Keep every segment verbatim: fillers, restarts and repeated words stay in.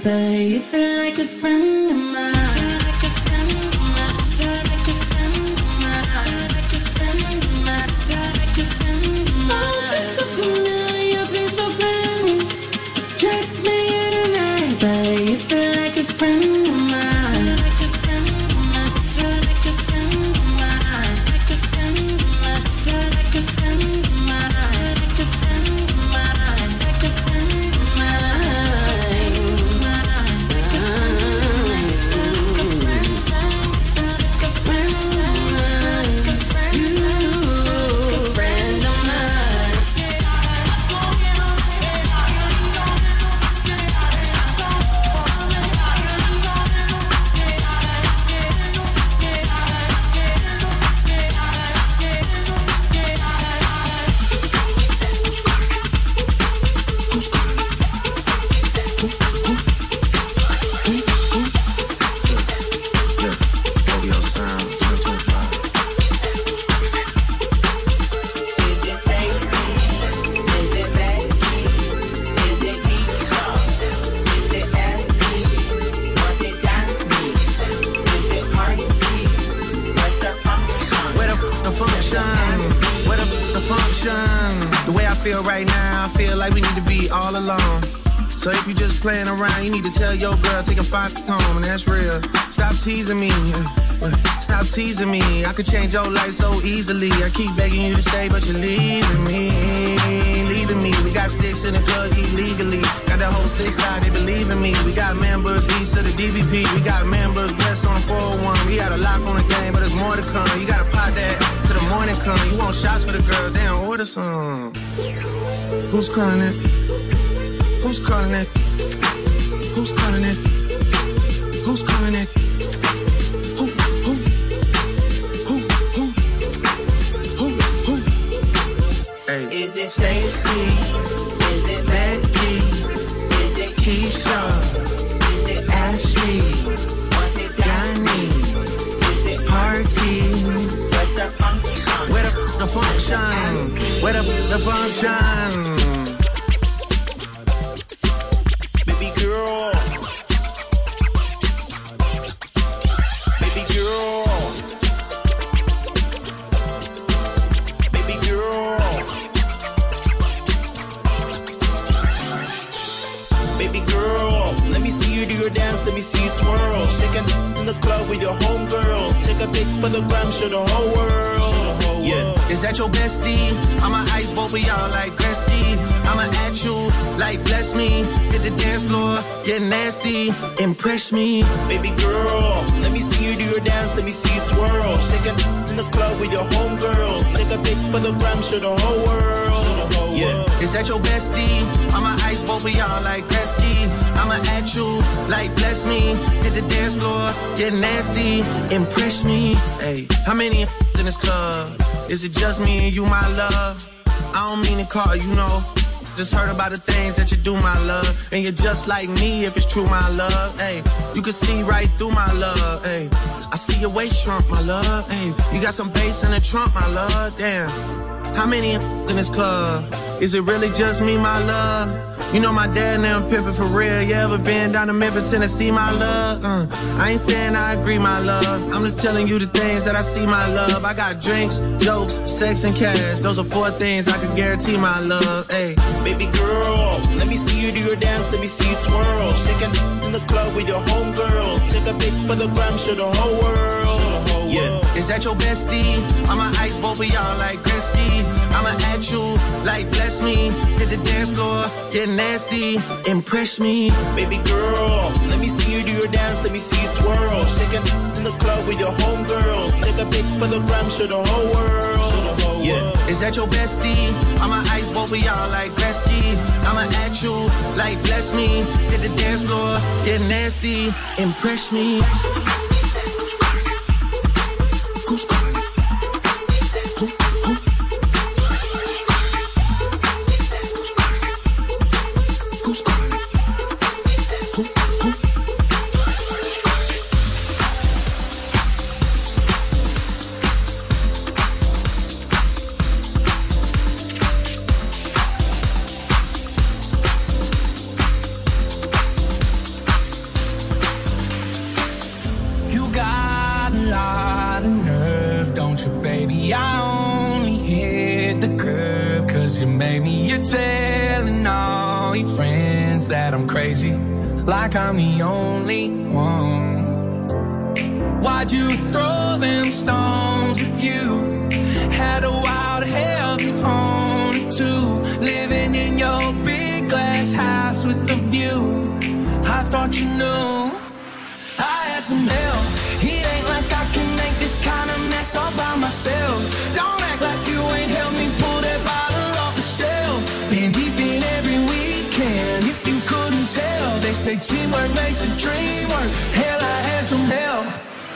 but you feel like a friend of mine. Feel like a friend of mine. Feel like a friend of mine. Feel like a friend of mine. Feel like a friend of mine. Oh, been so familiar, been so brand new. Just me and tonight, but you feel like a friend of mine. Feel like a friend of mine. Feel like a friend of mine. Like a friend of mine. Feel like a friend of mine. Like a friend of mine. Like a friend of mine. Like a friend of mine. Feel like a friend. Feel like a friend. Like a friend. You, a friend of mine. Audio sound twenty twenty-five. Is it Stacy? Is it Becky? Is it Keisha? Is it Abby? Was it Danny? Is it Marty? What's the function? Where the, the function? Where the, the function? The way I feel right now, I feel like we need to be all alone. So if you just playing around, you need to tell your girl, take a five home, and that's real. Stop teasing me. Stop teasing me. I could change your life so easily. I keep begging you to stay, but you're leaving me. Leaving me. We got sticks in the club illegally. Got the whole six side, they believe in me. We got members east of the D V P. We got members west on the four oh one. We got a lock on the game, but there's more to come. You gotta pot that till the morning come. You want shots for the girls, they don't order some. Who's calling it? Who's calling it? Who's calling it? Who's calling it? Who, who? Who, who? Who, who? Hey. Is it Stacy? Is it Becky? Is it Keisha, Is it Ashley, Was it Danny, Is it Party. What's the function? Where the, the function? Where the, the function? Baby girl. Baby girl. Baby girl. Baby girl. Let me see you do your dance, let me see you twirl. Shake it in the club with your homegirls. Take a pic for the gram, show the whole world. Yeah. Is that your bestie? I'ma ice both of y'all like Gretzky. I'ma at you like bless me. Hit the dance floor, get nasty, impress me. Baby girl, let me see you do your dance, let me see you twirl. Shake it in the club with your homegirls. Take a pic for the gram, show the whole world. Yeah. Is that your bestie? I'ma ice both of y'all like Gretzky. I'ma at you like bless me. Hit the dance floor, get nasty, impress me. Hey, how many in this club? Is it just me and you, my love? I don't mean to call you, know. Just heard about the things that you do, my love. And you're just like me if it's true, my love. Hey, you can see right through my love. Hey, I see your waist shrunk, my love. Hey, you got some bass in the trunk, my love. Damn. How many in this club? Is it really just me, my love? You know my dad now pimping for real. You ever been down to Memphis, Tennessee, my love? Uh, I ain't saying I agree, my love. I'm just telling you the things that I see, my love. I got drinks, jokes, sex, and cash. Those are four things I can guarantee, my love. Hey, baby girl, let me see you do your dance, let me see you twirl. Shake it in the club with your homegirls. Take a pic for the gram, show the whole world. Yeah. Is that your bestie? I'ma ice both of y'all like Gretzky. I'ma at you like bless me. Hit the dance floor, get nasty, impress me. Baby girl, let me see you do your dance, let me see you twirl. Shake it in the club with your homegirls. Take a pic for the gram, show the whole world. Yeah. Is that your bestie? I'ma ice both of y'all like Gretzky. I'ma at you like bless me. Hit the dance floor, get nasty, impress me. Who's calling it? Who, who? Who's calling it? Who, who? you made me. You're telling all your friends that I'm crazy, like I'm the only one. Why'd you throw them stones if you had a wild hell on it too? Living in your big glass house with a view. I thought you knew I had some help. It ain't like I can make this kind of mess all by myself. Don't act like you ain't helped me pull that bottle off the shelf. Been deep in every weekend, if you couldn't tell. They say teamwork makes a dream work. Hell, I had some help.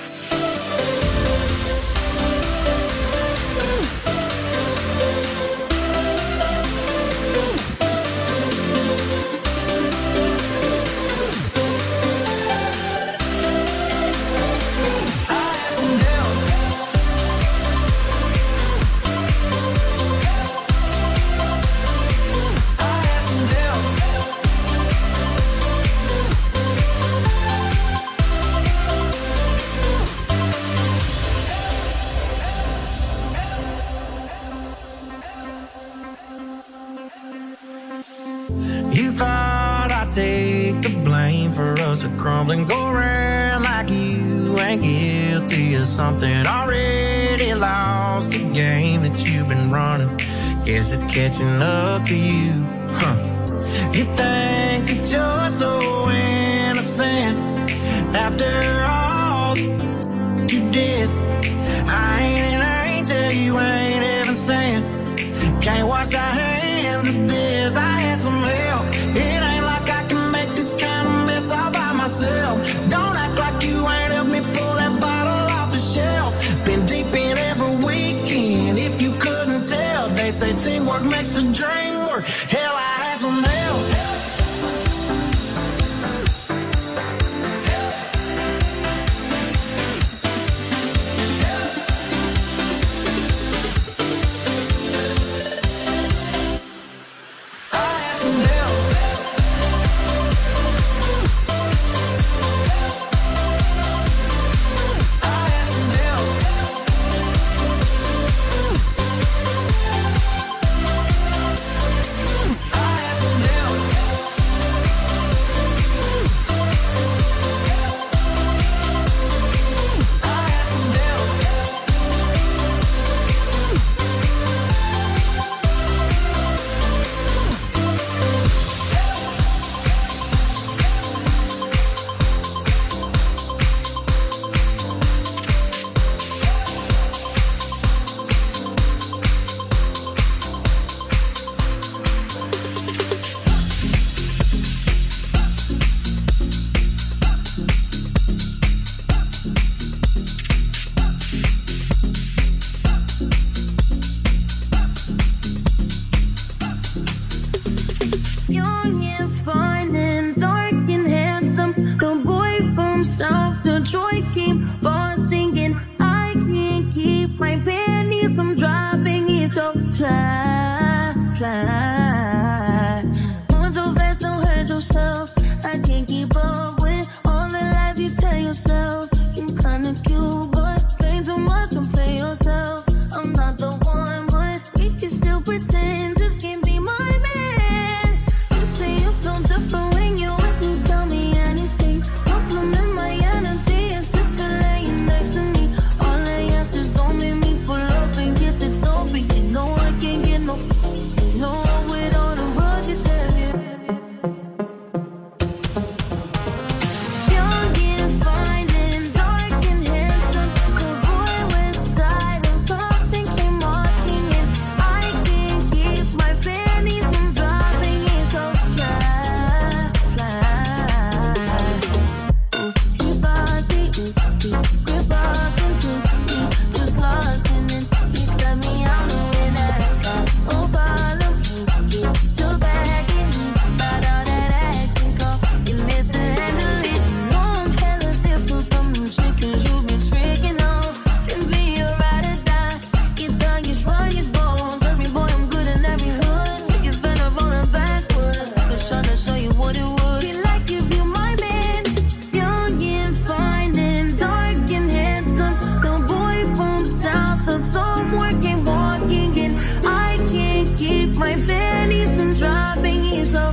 You thought I'd take the blame for us to crumble and go around like you ain't guilty of something. Already lost the game that you've been running. Guess it's catching up to you, huh? You think that you're so innocent after all you did. I ain't an angel, you ain't even saying. Can't wash our hands of this. I had some help. It ain't like I can make this kind of mess all by myself. Don't act like you ain't helped me pull that bottle off the shelf. Been deep in every weekend, if you couldn't tell. They say teamwork makes the dream work. Hell, I had some help. I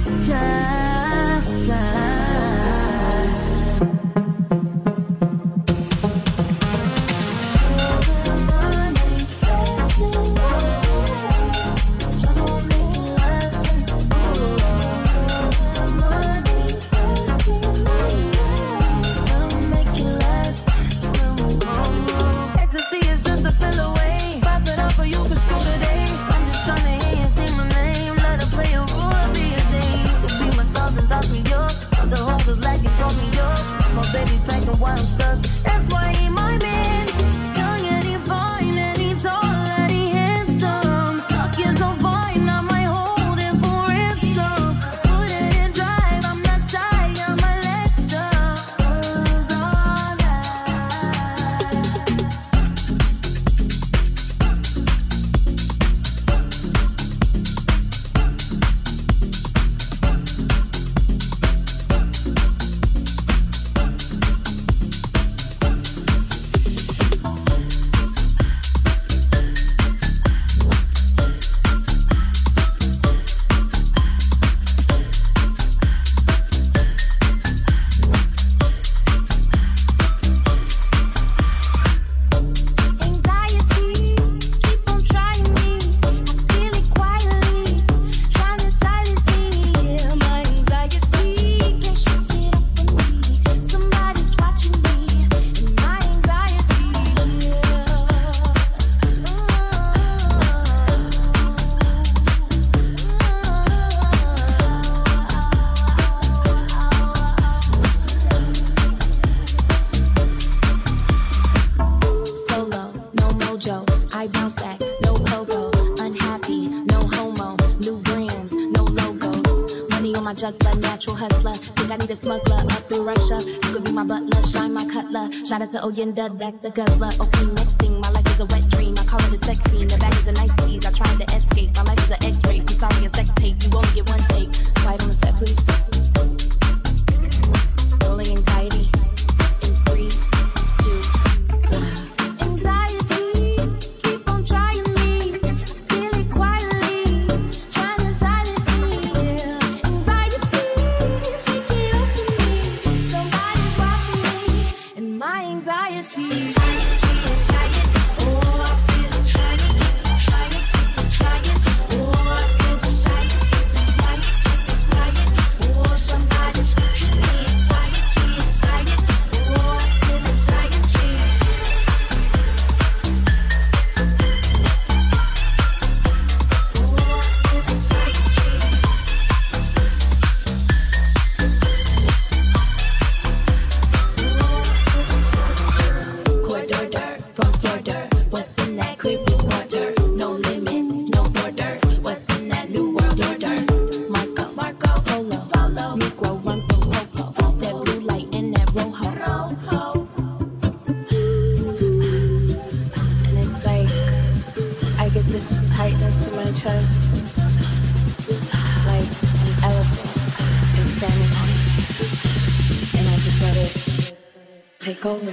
fly, fly. Shout out to Oyenda, that's the guzzler. Okay, next thing, my life is a wet dream. I call it a sex scene. The bag is a nice tease. I tried to escape. My life is an X-ray. I'm sorry, a sex tape. You only get one take. Quiet on the set, please. Rolling anxiety. In three, two, one. Anxiety, keep on trying me. Feel it quietly, trying to silence me. Anxiety, shake it off of me. Somebody's watching me. And my anxiety, anxiety, anxiety. Oh, I feel it trying, keep it trying, keep it trying. Oh, I feel the silence, keep it quiet, keep it quiet. Oh, somebody's watching me. Anxiety, anxiety. Oh, I feel anxiety. Corridor, front door, dirt. What's in that clear blue water? No limits, no borders. What's in that new world order? Marco, Marco, Polo, Polo, Negro, one for Popo. That blue light and that rojo. And it's like I get this tightness in my chest, like an elephant is standing on it, and I just let it take over.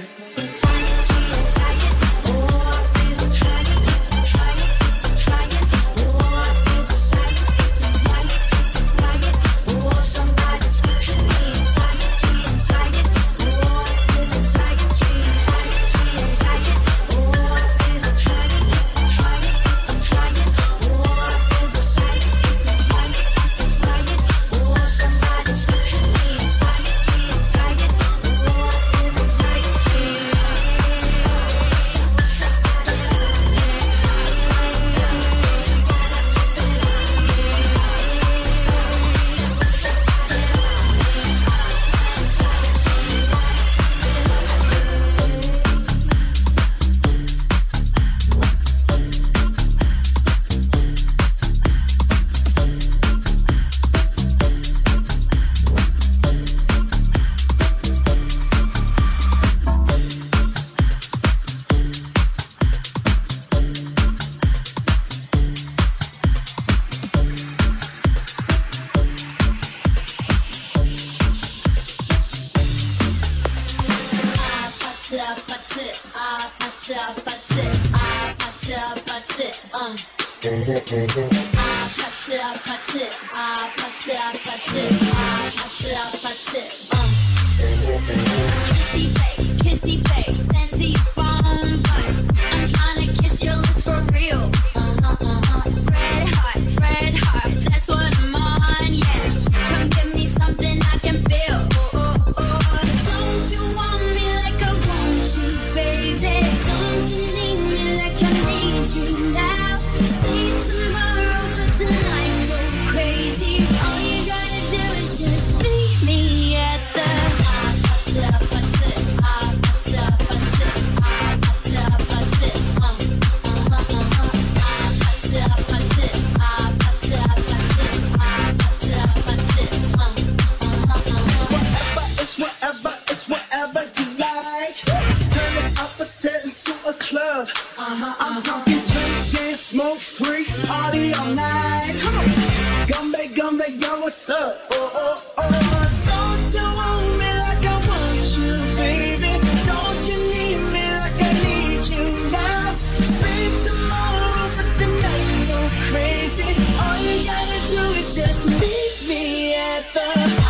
I Kissy face, kissy face, sent to your phone, but I'm trying to kiss your lips for real. Uh-huh, uh-huh. Red hearts, red hearts, that's what I'm on, yeah. Come give me something I can feel. Oh, oh, oh. Don't you want me like I want you, baby? Don't you need me like I need you now? See tomorrow, but tonight go crazy. All you gotta do is just meet me at the It's whatever, it's whatever you like. Turn this opposite into a club. I'm talking drink, dance, smoke, free, party all night. Come on, Gumbe, Gumbe, yo, what's up? Oh, oh, oh. Don't you want me like I want you, baby? Don't you need me like I need you now? Sleep tomorrow, but tonight go crazy. All you gotta do is just meet me at the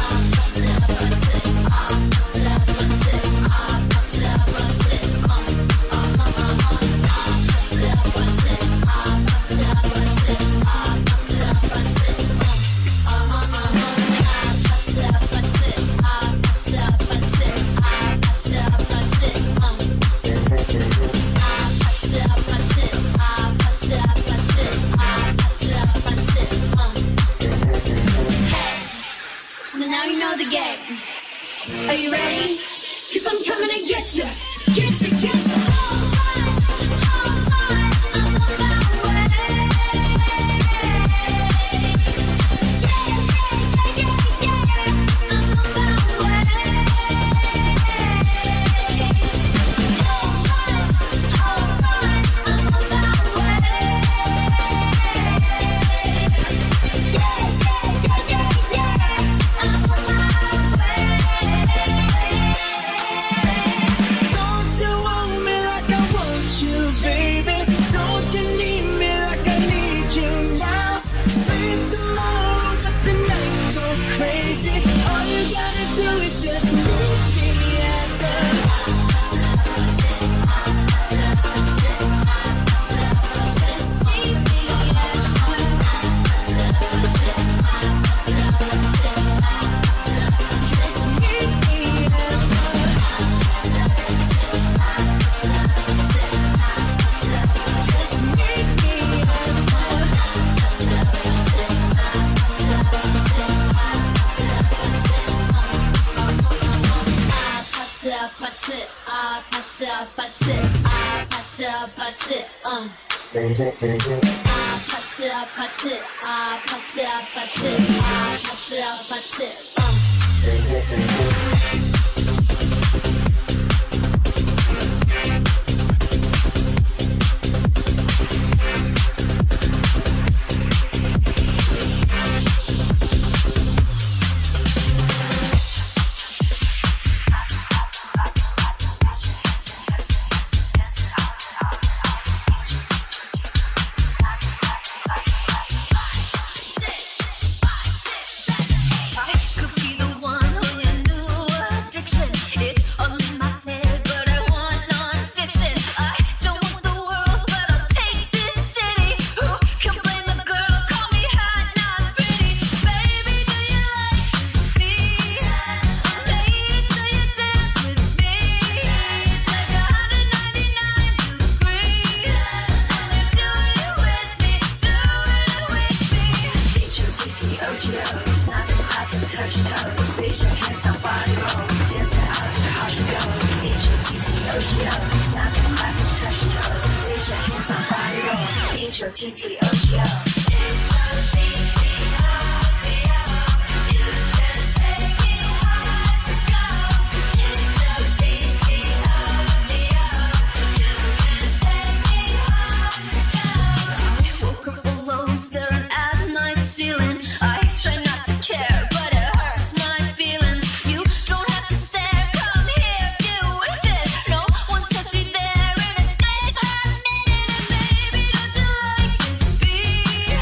So now you know the game. Are you ready? Cause I'm coming to get you. Get you, get you. Hold on, hold on, I'm on my way. Yeah, yeah, yeah, yeah, I'm on my way. Hold on, hold on, I'm on my way. Yeah, yeah, yeah, yeah, yeah. Don't you want me like I want you, baby? Don't you need me like I need you now? Sleep tomorrow, but tonight go crazy. All you gotta do is just meet me at the just meet me at just meet me at just meet me Staring at my ceiling, I try not to care, but it hurts my feelings. You don't have to stare, come here, do it. No one's touched me there in a days per minute, and baby, don't you like this beat?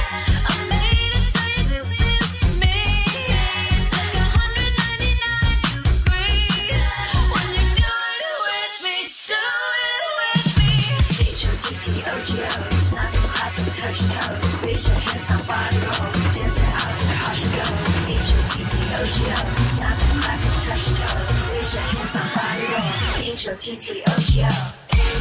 H O T T O G O.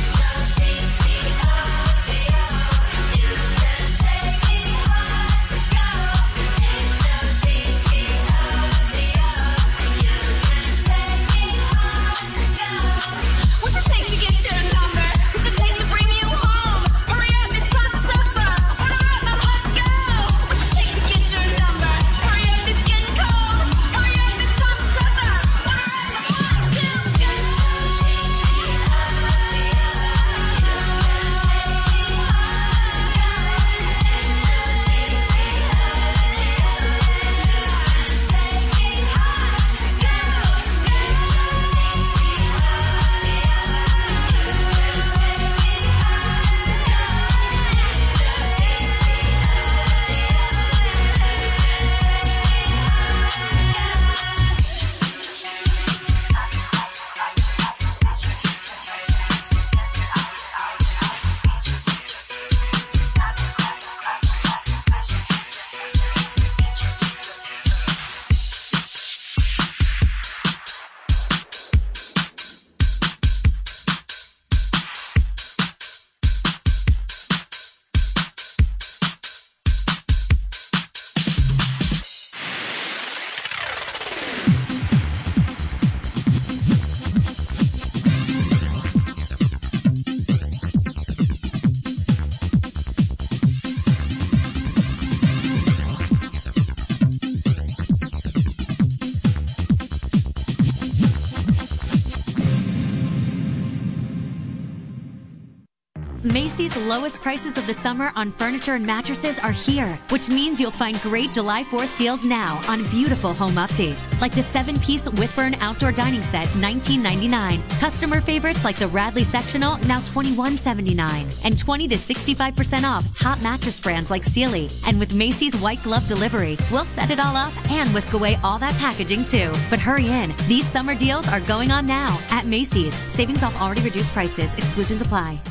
Macy's lowest prices of the summer on furniture and mattresses are here, which means you'll find great July fourth deals now on beautiful home updates, like the seven-piece Whitburn outdoor dining set, nineteen ninety-nine. Customer favorites like the Radley sectional, now twenty-one seventy-nine, and twenty to sixty-five percent off top mattress brands like Sealy. And with Macy's white glove delivery, we'll set it all up and whisk away all that packaging too. But hurry in, these summer deals are going on now at Macy's. Savings off already reduced prices. Exclusions apply.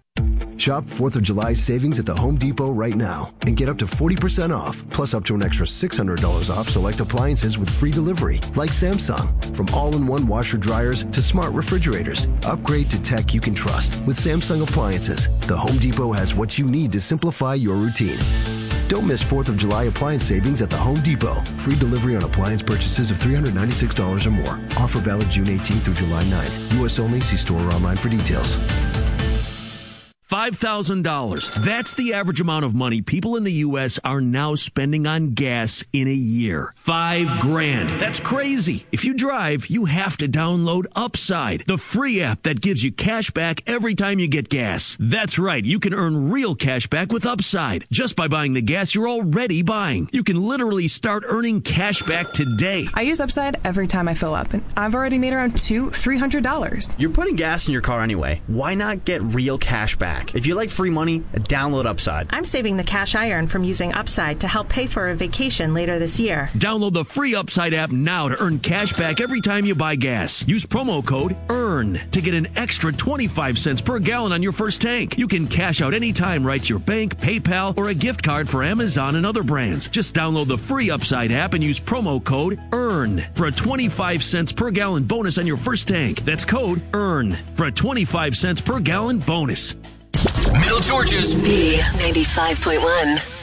Shop fourth of July savings at the Home Depot right now and get up to forty percent off, plus up to an extra six hundred dollars off select appliances with free delivery, like Samsung. From all-in-one washer dryers to smart refrigerators, upgrade to tech you can trust with Samsung appliances. The Home Depot has what you need to simplify your routine. Don't miss fourth of July appliance savings at the Home Depot. Free delivery on appliance purchases of three hundred ninety-six dollars or more. Offer valid June eighteenth through July ninth. U S only. See store or online for details. five thousand dollars. That's the average amount of money people in the U S are now spending on gas in a year. Five grand. That's crazy. If you drive, you have to download Upside, the free app that gives you cash back every time you get gas. That's right. You can earn real cash back with Upside just by buying the gas you're already buying. You can literally start earning cash back today. I use Upside every time I fill up, and I've already made around two, three hundred dollars. You're putting gas in your car anyway. Why not get real cash back? If you like free money, download Upside. I'm saving the cash I earn from using Upside to help pay for a vacation later this year. Download the free Upside app now to earn cash back every time you buy gas. Use promo code EARN to get an extra twenty-five cents per gallon on your first tank. You can cash out anytime right to your bank, PayPal, or a gift card for Amazon and other brands. Just download the free Upside app and use promo code EARN for a twenty-five cents per gallon bonus on your first tank. That's code EARN for a twenty-five cents per gallon bonus. Middle Georgia's B ninety-five point one.